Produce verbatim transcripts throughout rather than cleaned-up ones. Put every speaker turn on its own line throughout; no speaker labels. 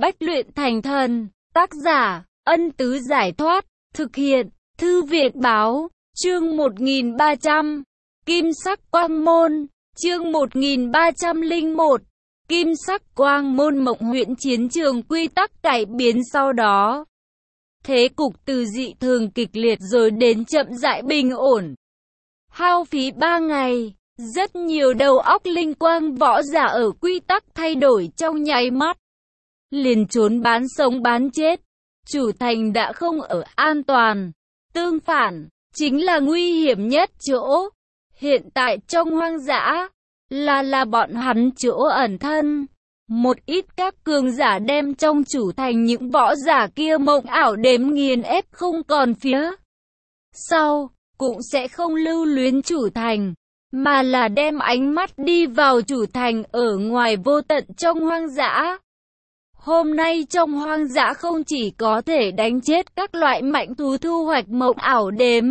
Bách luyện thành thần. Tác giả, Ân Tứ Giải Thoát. Thực hiện, Thư viện Báo. Chương một nghìn ba trăm. Kim sắc quang môn. Chương một nghìn ba trăm lẻ một. Kim sắc quang môn mộng huyễn chiến trường quy tắc cải biến sau đó. Thế cục từ dị thường kịch liệt rồi đến chậm rãi bình ổn. Hao phí ba ngày, rất nhiều đầu óc linh quang võ giả ở quy tắc thay đổi trong nháy mắt. Liền trốn bán sống bán chết. Chủ thành đã không ở an toàn. Tương phản, chính là nguy hiểm nhất chỗ. Hiện tại trong hoang dã, là là bọn hắn chỗ ẩn thân. Một ít các cường giả đem trong chủ thành những võ giả kia mộng ảo đếm nghiền ép không còn phía sau, cũng sẽ không lưu luyến chủ thành, mà là đem ánh mắt đi vào chủ thành ở ngoài vô tận trong hoang dã. Hôm nay trong hoang dã không chỉ có thể đánh chết các loại mạnh thú thu hoạch mộng ảo đếm,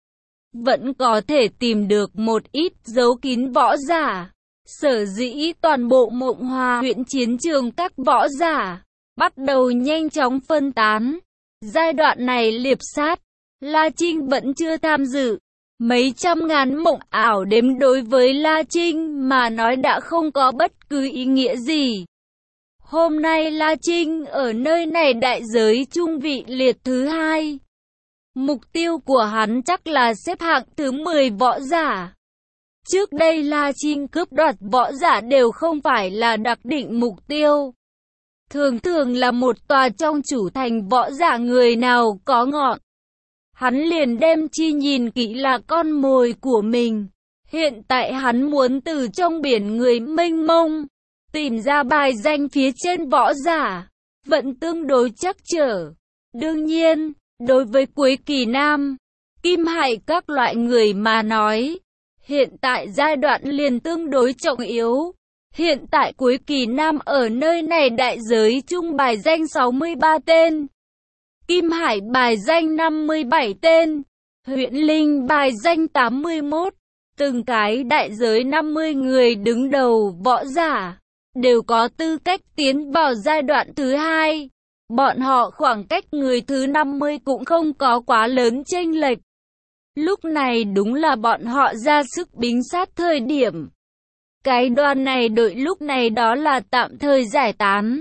vẫn có thể tìm được một ít giấu kín võ giả. Sở dĩ toàn bộ Mộng Hòa huyện chiến trường các võ giả bắt đầu nhanh chóng phân tán. Giai đoạn này liệp sát, La Trinh vẫn chưa tham dự. Mấy trăm ngàn mộng ảo đếm đối với La Trinh mà nói đã không có bất cứ ý nghĩa gì. Hôm nay La Trinh ở nơi này đại giới trung vị liệt thứ hai. Mục tiêu của hắn chắc là xếp hạng thứ mười võ giả. Trước đây La Trinh cướp đoạt võ giả đều không phải là đặc định mục tiêu. Thường thường là một tòa trong chủ thành võ giả người nào có ngọn, hắn liền đem chi nhìn kỹ là con mồi của mình. Hiện tại hắn muốn từ trong biển người mênh mông, tìm ra bài danh phía trên võ giả, vẫn tương đối chắc trở. Đương nhiên, đối với Quế Kỳ Nam, Kim Hải các loại người mà nói, hiện tại giai đoạn liền tương đối trọng yếu. Hiện tại Quế Kỳ Nam ở nơi này đại giới chung bài danh sáu mươi ba tên. Kim Hải bài danh năm mươi bảy tên. Huyện Linh bài danh tám mươi mốt. Từng cái đại giới năm mươi người đứng đầu võ giả đều có tư cách tiến vào giai đoạn thứ hai. Bọn họ khoảng cách người thứ năm mươi cũng không có quá lớn chênh lệch. Lúc này đúng là bọn họ ra sức bính sát thời điểm. Cái đoàn này đội lúc này đó là tạm thời giải tán.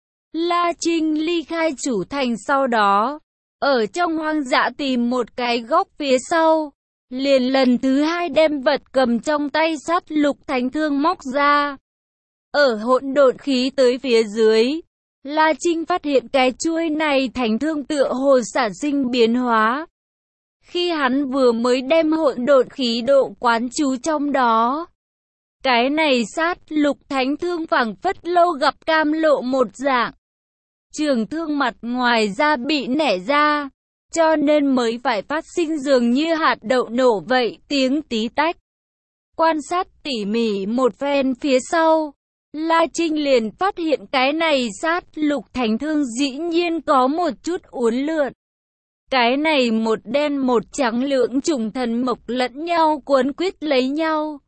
La Trinh ly khai chủ thành sau đó, ở trong hoang dã tìm một cái góc phía sau, liền lần thứ hai đem vật cầm trong tay sát lục thánh thương móc ra. Ở hỗn độn khí tới phía dưới, La Trinh phát hiện cái chuôi này thánh thương tựa hồ sản sinh biến hóa. Khi hắn vừa mới đem hỗn độn khí độ quán chú trong đó, cái này sát lục thánh thương phảng phất lâu gặp cam lộ một dạng. Trường thương mặt ngoài ra bị nẻ ra, cho nên mới phải phát sinh dường như hạt đậu nổ vậy tiếng tí tách. Quan sát tỉ mỉ một phen phía sau, La Trinh liền phát hiện cái này sát lục thánh thương dĩ nhiên có một chút uốn lượn. Cái này một đen một trắng lưỡng trùng thần mộc lẫn nhau cuốn quýt lấy nhau.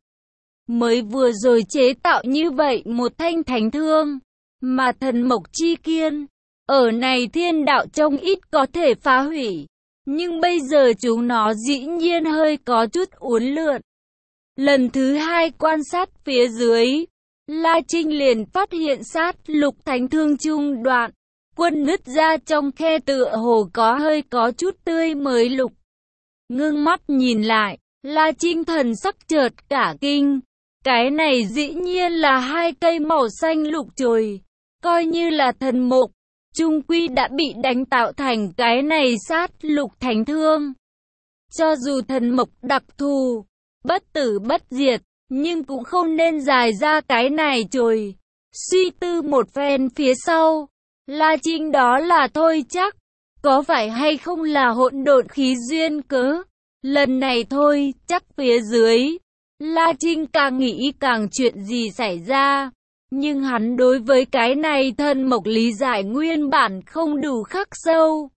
Mới vừa rồi chế tạo như vậy một thanh thánh thương, mà thần mộc chi kiên, ở này thiên đạo trông ít có thể phá hủy. Nhưng bây giờ chúng nó dĩ nhiên hơi có chút uốn lượn. Lần thứ hai quan sát phía dưới, La Trinh liền phát hiện sát lục thánh thương trung đoạn. Quân nứt ra trong khe tựa hồ có hơi có chút tươi mới lục. Ngưng mắt nhìn lại, La Trinh thần sắc chợt cả kinh. Cái này dĩ nhiên là hai cây màu xanh lục chồi. Coi như là thần mục, chung quy đã bị đánh tạo thành cái này sát lục thánh thương. Cho dù thần mộc đặc thù, bất tử bất diệt, nhưng cũng không nên dài ra cái này chồi. Suy tư một phen phía sau, La Trinh đó là thôi chắc, có phải hay không là hỗn độn khí duyên cớ. Lần này thôi, chắc phía dưới, La Trinh càng nghĩ càng chuyện gì xảy ra. Nhưng hắn đối với cái này thân mộc lý giải nguyên bản không đủ khắc sâu.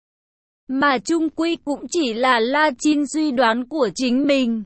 Mà chung quy cũng chỉ là La Trinh suy đoán của chính mình.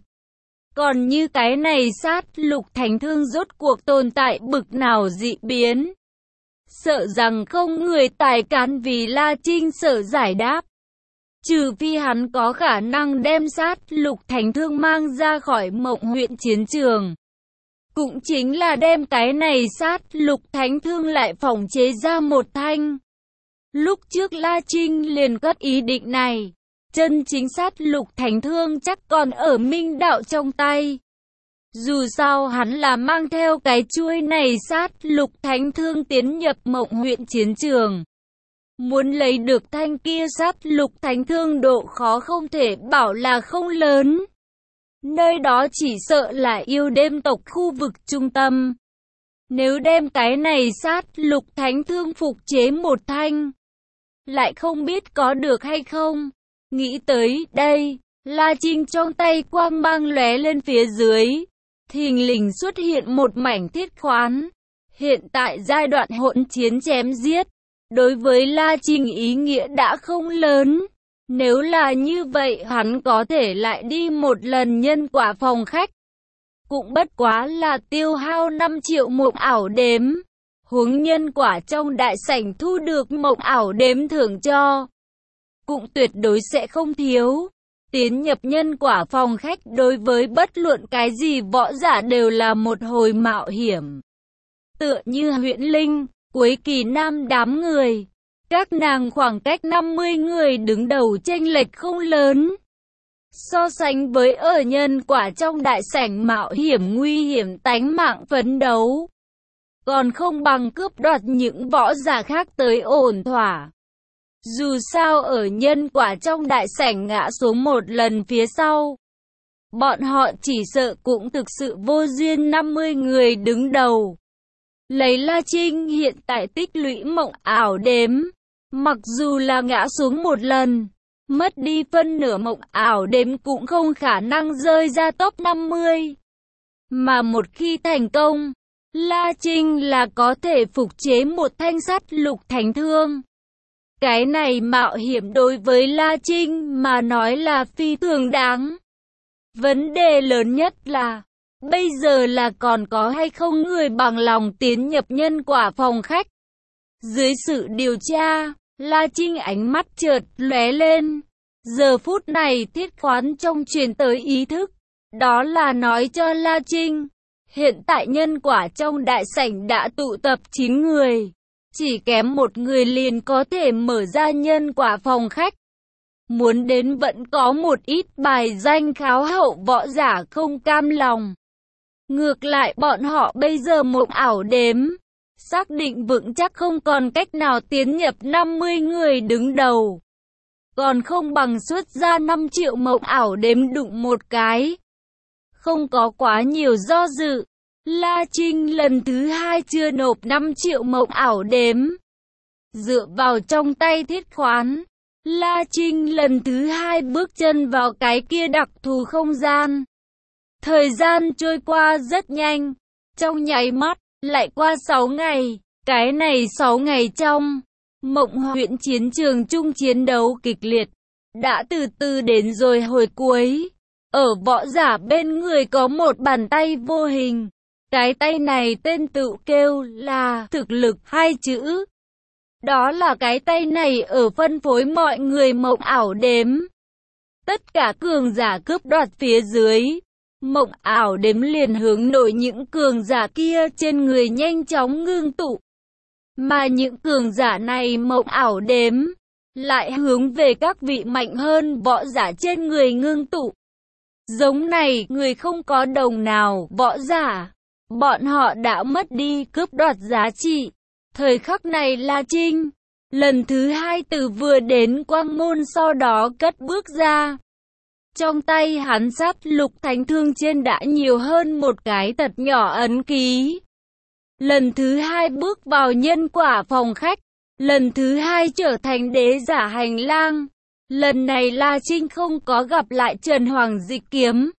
Còn như cái này sát lục thánh thương rốt cuộc tồn tại bực nào dị biến. sợ rằng không người tài cán vì La Trinh sợ giải đáp. Trừ phi hắn có khả năng đem sát lục thánh thương mang ra khỏi Mộng huyện chiến trường. Cũng chính là đem cái này sát lục thánh thương lại phỏng chế ra một thanh. Lúc trước La Trinh liền cất ý định này. Chân chính sát lục thánh thương chắc còn ở Minh Đạo trong tay. Dù sao hắn là mang theo cái chuôi này sát lục thánh thương tiến nhập Mộng huyện chiến trường. Muốn lấy được thanh kia sát lục thánh thương độ khó không thể bảo là không lớn. Nơi đó chỉ sợ là yêu đêm tộc khu vực trung tâm. Nếu đem cái này sát lục thánh thương phục chế một thanh, lại không biết có được hay không. Nghĩ tới đây, La Trinh trong tay quang mang lóe lên phía dưới. Thình lình xuất hiện một mảnh thiết khoán. Hiện tại giai đoạn hỗn chiến chém giết, đối với La Trinh ý nghĩa đã không lớn. Nếu là như vậy hắn có thể lại đi một lần nhân quả phòng khách. Cũng bất quá là tiêu hao năm triệu mộng ảo đếm. Huống nhân quả trong đại sảnh thu được mộng ảo đếm thưởng cho. Cũng tuyệt đối sẽ không thiếu. Tiến nhập nhân quả phòng khách đối với bất luận cái gì võ giả đều là một hồi mạo hiểm. Tựa như Huyễn Linh, Cuối Kỳ Nam đám người. Các nàng khoảng cách năm mươi người đứng đầu chênh lệch không lớn. So sánh với ở nhân quả trong đại sảnh mạo hiểm nguy hiểm tánh mạng phấn đấu, còn không bằng cướp đoạt những võ giả khác tới ổn thỏa. Dù sao ở nhân quả trong đại sảnh ngã xuống một lần phía sau, bọn họ chỉ sợ cũng thực sự vô duyên năm mươi người đứng đầu. Lấy La Trinh hiện tại tích lũy mộng ảo đếm, mặc dù là ngã xuống một lần, mất đi phân nửa mộng ảo đếm cũng không khả năng rơi ra top năm mươi. Mà một khi thành công, La Trinh là có thể phục chế một thanh sắt lục thánh thương. Cái này mạo hiểm đối với La Trinh mà nói là phi thường đáng. Vấn đề lớn nhất là, bây giờ là còn có hay không người bằng lòng tiến nhập nhân quả phòng khách. Dưới sự điều tra, La Trinh ánh mắt chợt lóe lên. Giờ phút này thiết khoán trong truyền tới ý thức. Đó là nói cho La Trinh, hiện tại nhân quả trong đại sảnh đã tụ tập chín người. Chỉ kém một người liền có thể mở ra nhân quả phòng khách. Muốn đến vẫn có một ít bài danh kháo hậu võ giả không cam lòng. Ngược lại bọn họ bây giờ mộng ảo đếm, xác định vững chắc không còn cách nào tiến nhập năm mươi người đứng đầu. Còn không bằng xuất ra năm triệu mộng ảo đếm đụng một cái. Không có quá nhiều do dự, La Trinh lần thứ hai chưa nộp năm triệu mộng ảo đếm. Dựa vào trong tay thiết khoán, La Trinh lần thứ hai bước chân vào cái kia đặc thù không gian. Thời gian trôi qua rất nhanh, trong nháy mắt, lại qua sáu ngày. Cái này sáu ngày trong, Mộng huyện chiến trường chung chiến đấu kịch liệt, đã từ từ đến rồi hồi cuối. Ở võ giả bên người có một bàn tay vô hình. Cái tay này tên tự kêu là thực lực hai chữ. Đó là cái tay này ở phân phối mọi người mộng ảo đếm. Tất cả cường giả cướp đoạt phía dưới. Mộng ảo đếm liền hướng nội những cường giả kia trên người nhanh chóng ngưng tụ. Mà những cường giả này mộng ảo đếm lại hướng về các vị mạnh hơn võ giả trên người ngưng tụ. Giống này người không có đồng nào võ giả. Bọn họ đã mất đi cướp đoạt giá trị. Thời khắc này La Trinh lần thứ hai từ vừa đến quang môn sau đó cất bước ra. Trong tay hắn sát lục thánh thương trên đã nhiều hơn một cái thật nhỏ ấn ký. Lần thứ hai bước vào nhân quả phòng khách. Lần thứ hai trở thành đế giả hành lang. Lần này La Trinh không có gặp lại Trần Hoàng Dịch Kiếm,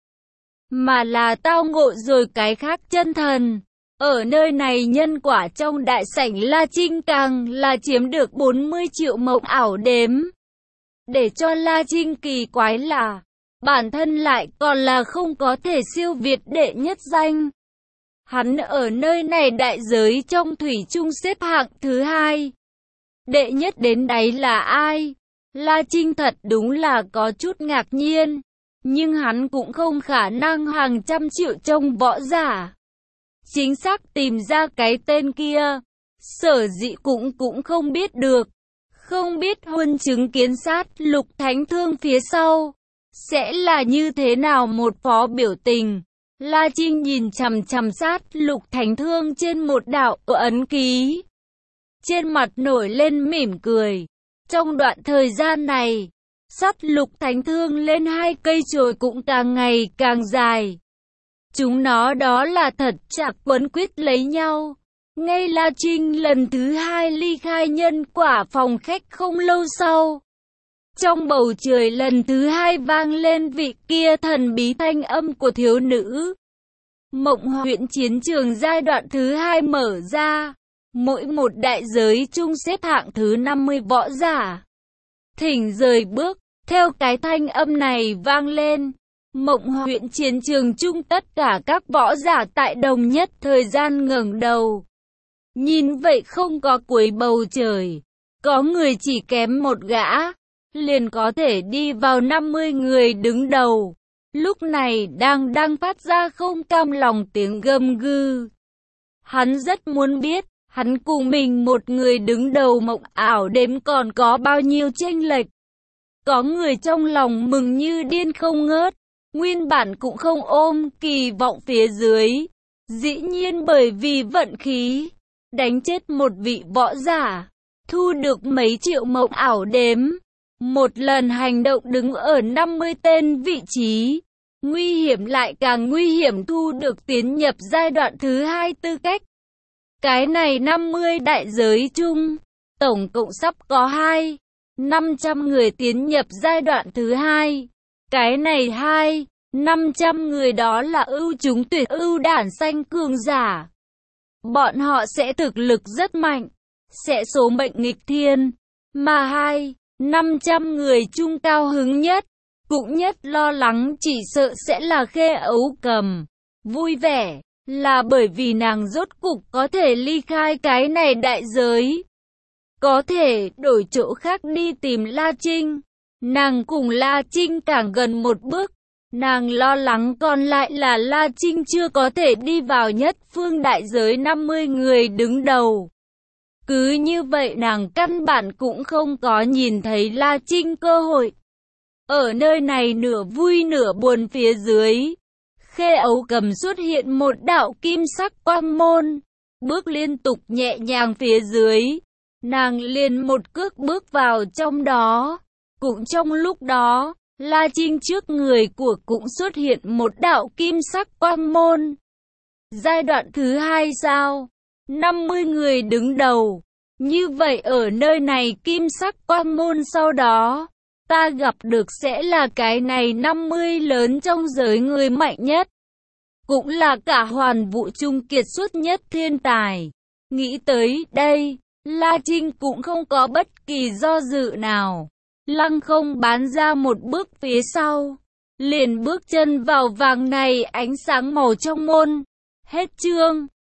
mà là tao ngộ rồi cái khác chân thần. Ở nơi này nhân quả trong đại sảnh La Trinh càng là chiếm được bốn mươi triệu mộng ảo đếm. Để cho La Trinh kỳ quái là, bản thân lại còn là không có thể siêu việt đệ nhất danh. Hắn ở nơi này đại giới trong thủy chung xếp hạng thứ hai. Đệ nhất đến đáy là ai? La Trinh thật đúng là có chút ngạc nhiên. Nhưng hắn cũng không khả năng hàng trăm triệu trong võ giả chính xác tìm ra cái tên kia. Sở dĩ cũng cũng không biết được. Không biết huân chứng kiến sát Lục Thánh Thương phía sau sẽ là như thế nào một phó biểu tình. La Trinh nhìn chằm chằm sát Lục Thánh Thương trên một đạo ấn ký. Trên mặt nổi lên mỉm cười. Trong đoạn thời gian này, sát Lục Thánh Thương lên hai cây chổi cũng càng ngày càng dài. Chúng nó đó là thật chặt quấn quýt lấy nhau. Ngay La Trinh lần thứ hai ly khai nhân quả phòng khách không lâu sau. Trong bầu trời lần thứ hai vang lên vị kia thần bí thanh âm của thiếu nữ. Mộng huyện chiến trường giai đoạn thứ hai mở ra. Mỗi một đại giới chung xếp hạng thứ năm mươi võ giả. Thỉnh rời bước, theo cái thanh âm này vang lên. Mộng huyện chiến trường chung tất cả các võ giả tại đồng nhất thời gian ngẩng đầu. Nhìn vậy không có cuối bầu trời. Có người chỉ kém một gã. Liền có thể đi vào năm mươi người đứng đầu. Lúc này đang đang phát ra không cam lòng tiếng gầm gừ. Hắn rất muốn biết. Hắn cùng mình một người đứng đầu mộng ảo đếm còn có bao nhiêu chênh lệch. Có người trong lòng mừng như điên không ngớt. Nguyên bản cũng không ôm kỳ vọng phía dưới. Dĩ nhiên bởi vì vận khí. Đánh chết một vị võ giả. Thu được mấy triệu mộng ảo đếm. Một lần hành động đứng ở năm mươi tên vị trí. Nguy hiểm lại càng nguy hiểm thu được tiến nhập giai đoạn thứ hai tư cách. Cái này năm mươi đại giới chung. Tổng cộng sắp có hai năm trăm người tiến nhập giai đoạn thứ hai. Cái này hai năm trăm người đó là ưu chúng tuyệt ưu đản xanh cường giả. Bọn họ sẽ thực lực rất mạnh. Sẽ số mệnh nghịch thiên. Mà hai năm trăm người chung cao hứng nhất. Cũng nhất lo lắng chỉ sợ sẽ là Khê Ấu Cầm. Vui vẻ. Là bởi vì nàng rốt cục có thể ly khai cái này đại giới. Có thể đổi chỗ khác đi tìm La Trinh. Nàng cùng La Trinh càng gần một bước. Nàng lo lắng còn lại là La Trinh chưa có thể đi vào nhất phương đại giới năm mươi người đứng đầu. Cứ như vậy nàng căn bản cũng không có nhìn thấy La Trinh cơ hội. Ở nơi này nửa vui nửa buồn phía dưới. Khê Ấu Cầm xuất hiện một đạo kim sắc quang môn. Bước liên tục nhẹ nhàng phía dưới. Nàng liền một cước bước vào trong đó. Cũng trong lúc đó, La Trinh trước người của cũng xuất hiện một đạo kim sắc quang môn. Giai đoạn thứ hai sao? năm mươi người đứng đầu. Như vậy ở nơi này kim sắc quang môn sau đó, ta gặp được sẽ là cái này năm mươi lớn trong giới người mạnh nhất. Cũng là cả hoàn vũ trung kiệt xuất nhất thiên tài. Nghĩ tới đây, La Trinh cũng không có bất kỳ do dự nào. Lăng không bán ra một bước phía sau. Liền bước chân vào vàng này ánh sáng màu trong môn. Hết chương.